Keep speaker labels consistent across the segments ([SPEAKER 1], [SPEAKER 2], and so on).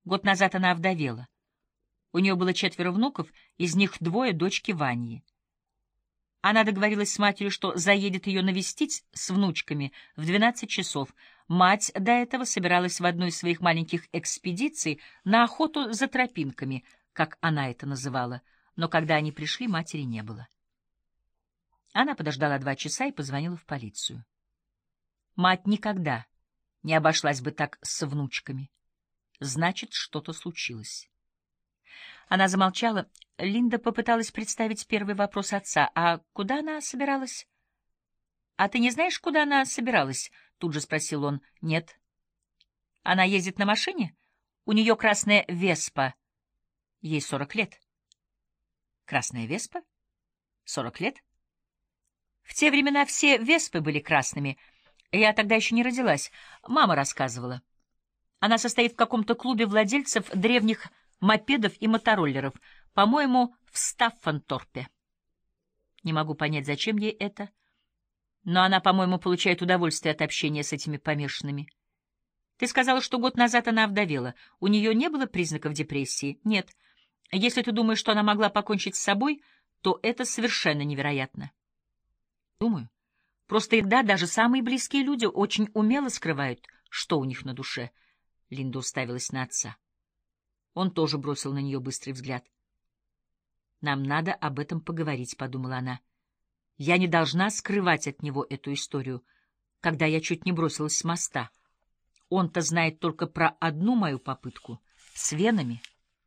[SPEAKER 1] Год назад она овдовела. У нее было 4 внуков, из них 2 дочки Ваньи. Она договорилась с матерью, что заедет ее навестить с внучками в 12 часов. Мать до этого собиралась в одну из своих маленьких экспедиций на охоту за тропинками, как она это называла, но когда они пришли, матери не было. Она подождала 2 часа и позвонила в полицию. Мать никогда не обошлась бы так с внучками. Значит, что-то случилось. Она замолчала. Линда попыталась представить первый вопрос отца. «А куда она собиралась?» «А ты не знаешь, куда она собиралась?» — тут же спросил он. «Нет». «Она ездит на машине? У нее красная Веспа. Ей 40 лет». «Красная Веспа? 40 лет?» «В те времена все Веспы были красными. Я тогда еще не родилась. Мама рассказывала. Она состоит в каком-то клубе владельцев древних мопедов и мотороллеров, по-моему, в Стаффанторпе. Не могу понять, зачем ей это, но она, по-моему, получает удовольствие от общения с этими помешанными. Ты сказала, что год назад она овдовела. У нее не было признаков депрессии? Нет. Если ты думаешь, что она могла покончить с собой, то это совершенно невероятно. Думаю. Просто иногда даже самые близкие люди очень умело скрывают, что у них на душе. Линда уставилась на отца. Он тоже бросил на нее быстрый взгляд. «Нам надо об этом поговорить», — подумала она. «Я не должна скрывать от него эту историю, когда я чуть не бросилась с моста. Он-то знает только про одну мою попытку — с венами».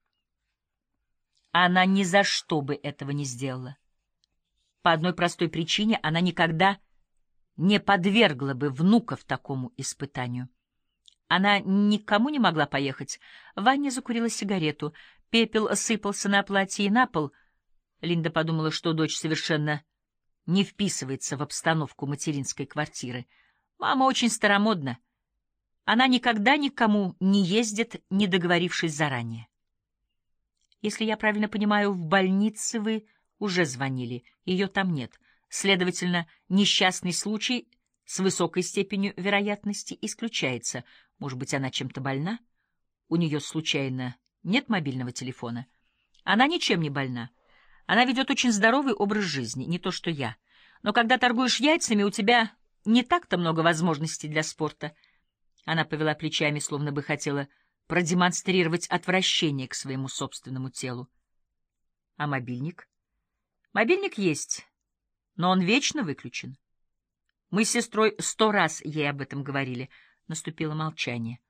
[SPEAKER 1] Она ни за что бы этого не сделала. По одной простой причине: она никогда не подвергла бы внуков такому испытанию. Она никому не могла поехать. Ваня закурила сигарету. Пепел сыпался на платье и на пол. Линда подумала, что дочь совершенно не вписывается в обстановку материнской квартиры. Мама очень старомодна. Она никогда никому не ездит, не договорившись заранее. Если я правильно понимаю, в больнице вы уже звонили. Ее там нет. Следовательно, несчастный случай с высокой степенью вероятности исключается. Может быть, она чем-то больна? У нее, случайно, нет мобильного телефона? Она ничем не больна. Она ведет очень здоровый образ жизни, не то что я. Но когда торгуешь яйцами, у тебя не так-то много возможностей для спорта. Она повела плечами, словно бы хотела продемонстрировать отвращение к своему собственному телу. А мобильник? Мобильник есть, но он вечно выключен. Мы с сестрой 100 раз ей об этом говорили. Наступило молчание.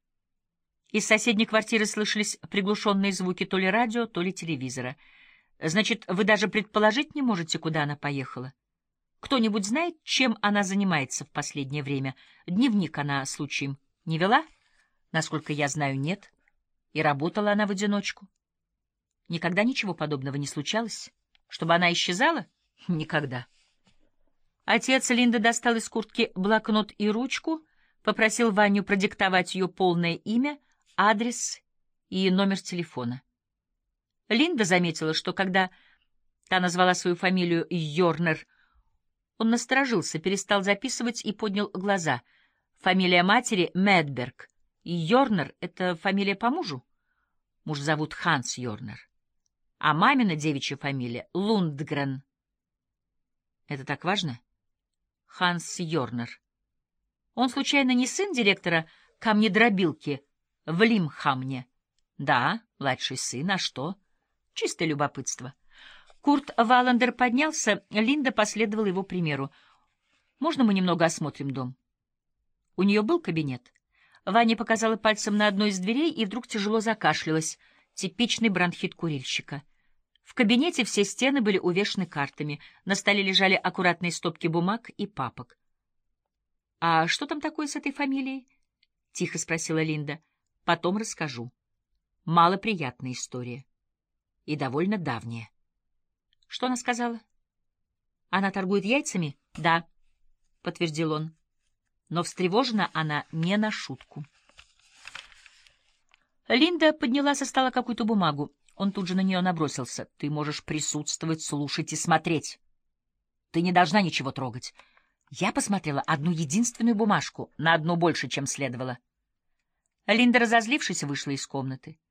[SPEAKER 1] Из соседней квартиры слышались приглушенные звуки то ли радио, то ли телевизора. Значит, вы даже предположить не можете, куда она поехала? Кто-нибудь знает, чем она занимается в последнее время? Дневник она, случаем, не вела? Насколько я знаю, нет. И работала она в одиночку. Никогда ничего подобного не случалось? Чтобы она исчезала? Никогда. Отец Линды достал из куртки блокнот и ручку, попросил Ваню продиктовать ее полное имя, адрес и номер телефона. Линда заметила, что когда та назвала свою фамилию Йорнер, он насторожился, перестал записывать и поднял глаза. Фамилия матери — Медберг, и Йорнер — это фамилия по мужу? Муж зовут Ханс Йорнер. А мамина девичья фамилия — Лундгрен. Это так важно? Ханс Йорнер. Он, случайно, не сын директора камнедробилки в Лимхамне? Да, младший сын. А что? Чистое любопытство. Курт Валандер поднялся, Линда последовала его примеру. Можно мы немного осмотрим дом? У нее был кабинет. Ваня показала пальцем на одну из дверей и вдруг тяжело закашлялась. Типичный бронхит курильщика. В кабинете все стены были увешаны картами. На столе лежали аккуратные стопки бумаг и папок. — А что там такое с этой фамилией? — тихо спросила Линда. — Потом расскажу. Малоприятная история. И довольно давняя. — Что она сказала? — Она торгует яйцами? — Да, — подтвердил он. Но встревожена она не на шутку. Линда подняла со стола какую-то бумагу. Он тут же на нее набросился. — Ты можешь присутствовать, слушать и смотреть. Ты не должна ничего трогать. Я посмотрела одну единственную бумажку, на одну больше, чем следовало. Линда, разозлившись, вышла из комнаты.